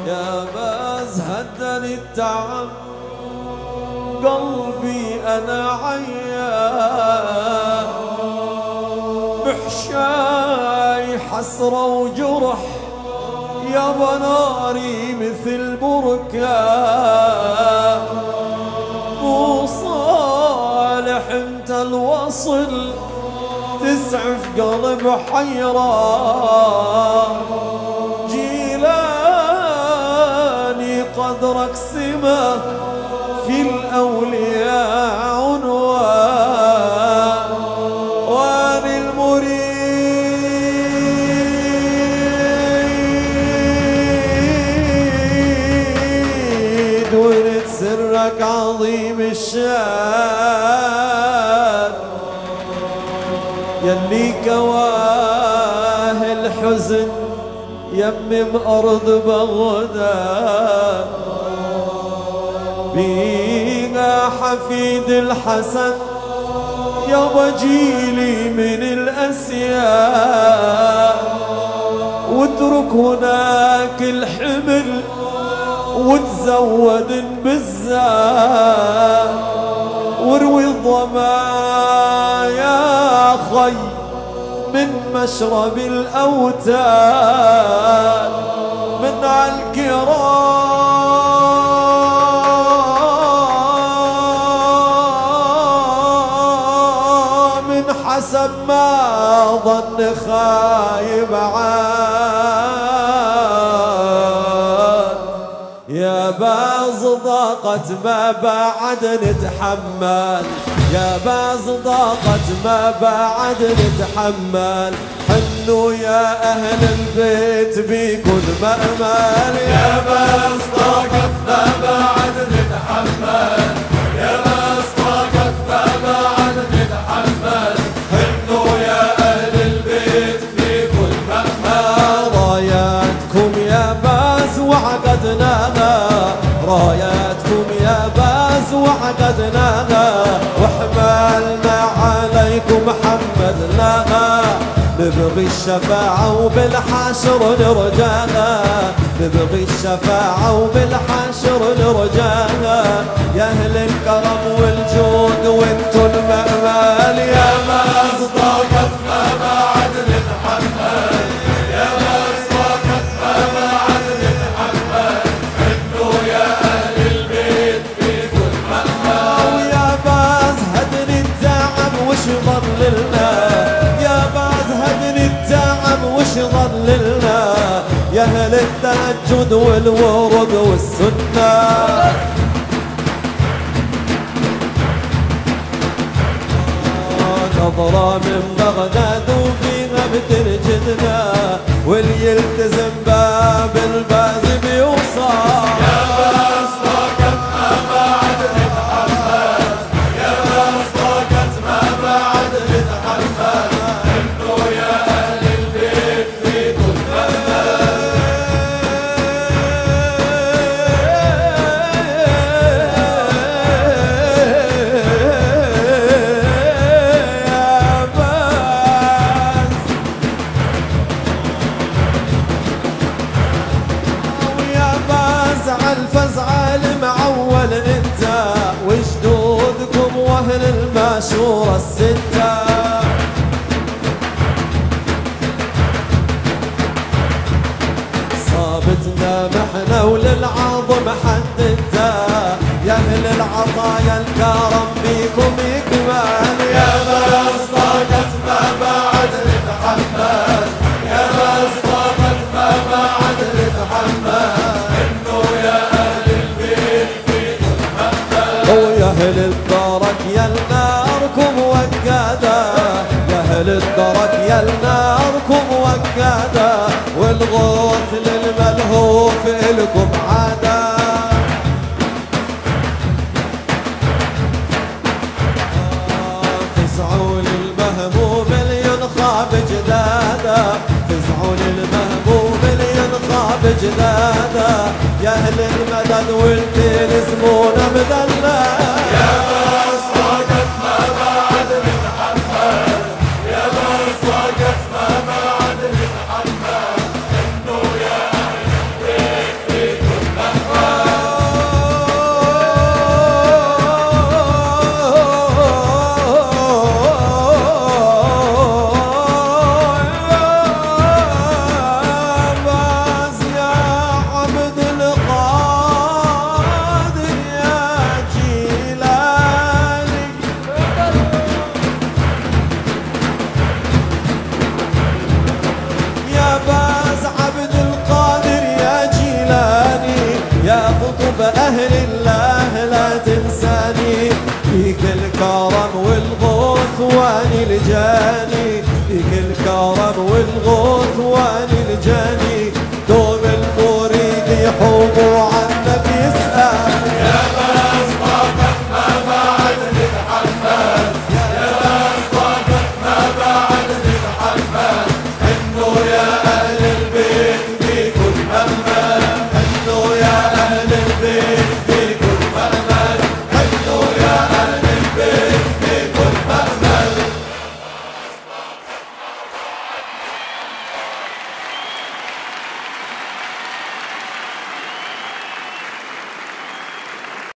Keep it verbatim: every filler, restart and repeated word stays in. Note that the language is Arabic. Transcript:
يا باز هدني التعب قلبي أنا عيان بحشاي حسرة وجرح يا بناري مثل بركان مو صالح انت الوصل تسعف قلب حيران جيلاني قدرك سما في الأولياء عنوان وأنا المريد ورد سرك عظيم الشان يلي كواه الحزن يمم أرض بغداد بينا حفيد الحسن يابا جيلي من الأسياد واترك هناك الحمل وتزود بالزاد واروي الظما يا خي من مشرب الأوتاد من الكرام من حسب ما ظن خايب عاد يا باز ضاقت ما بعد نتحمل يا باز ضاقت ما بعد نتحمل حنوا يا أهل البيت بيكون مأمل يا باز ضاقت ما بعد نتحمل يا باز ضاقت ما بعد نتحمل حنوا يا أهل البيت بيكون مأمل راياتكم يا باز وعقدناها راياتكم يا باز وعقدناها وحملنا عليكم حمدناها نبغي الشفاعة وبالحشر نرجاها نبغي الشفاعة وبالحشر نرجاها يا أهل الكرم والجود وانتو المأمال يا باز ضاقت ما بعد نتحمل يا باز ضاقت ما بعد نتحمل حنوا يا أهل البيت فيكم مأمل ويا باز هدني التعب وش ضللنا يا باز هدني التعب وش ضللنا يا أهل التهجد والورد والسنة نظرة من بغداد وفيها بتنجدنا واللي يلتزم باب الباز بيوصل يا باز ضاقت ما بعد نتحمل يا باز ضاقت ما بعد نتحمل حنوا يا أهل البيت فيكم الفزعة المعول انت وجدودكم واهل الماشورة الستة صابتنا محنا وللعظم حددتا يا اهل العطايا الكرم بيكم يكمل يا باز ضاقت ما بعد نتحمل يا باز ضاقت ما بعد نتحمل يا أهل الدرك يا الناركم وقادا يا أهل الدرك يا الناركم وقادا والغوث للملهوف إلكم عادا فزعوا للمهموم اللي ينخاب جدادا فزعوا للمهموم اللي ينخاب جدادا يا أهل المدد والدين اسمونا مدلنا يا باز ضاقت ما بعد نتحمل يا باز ضاقت ما بعد نتحمل حنوا يا أهل البيت والغوث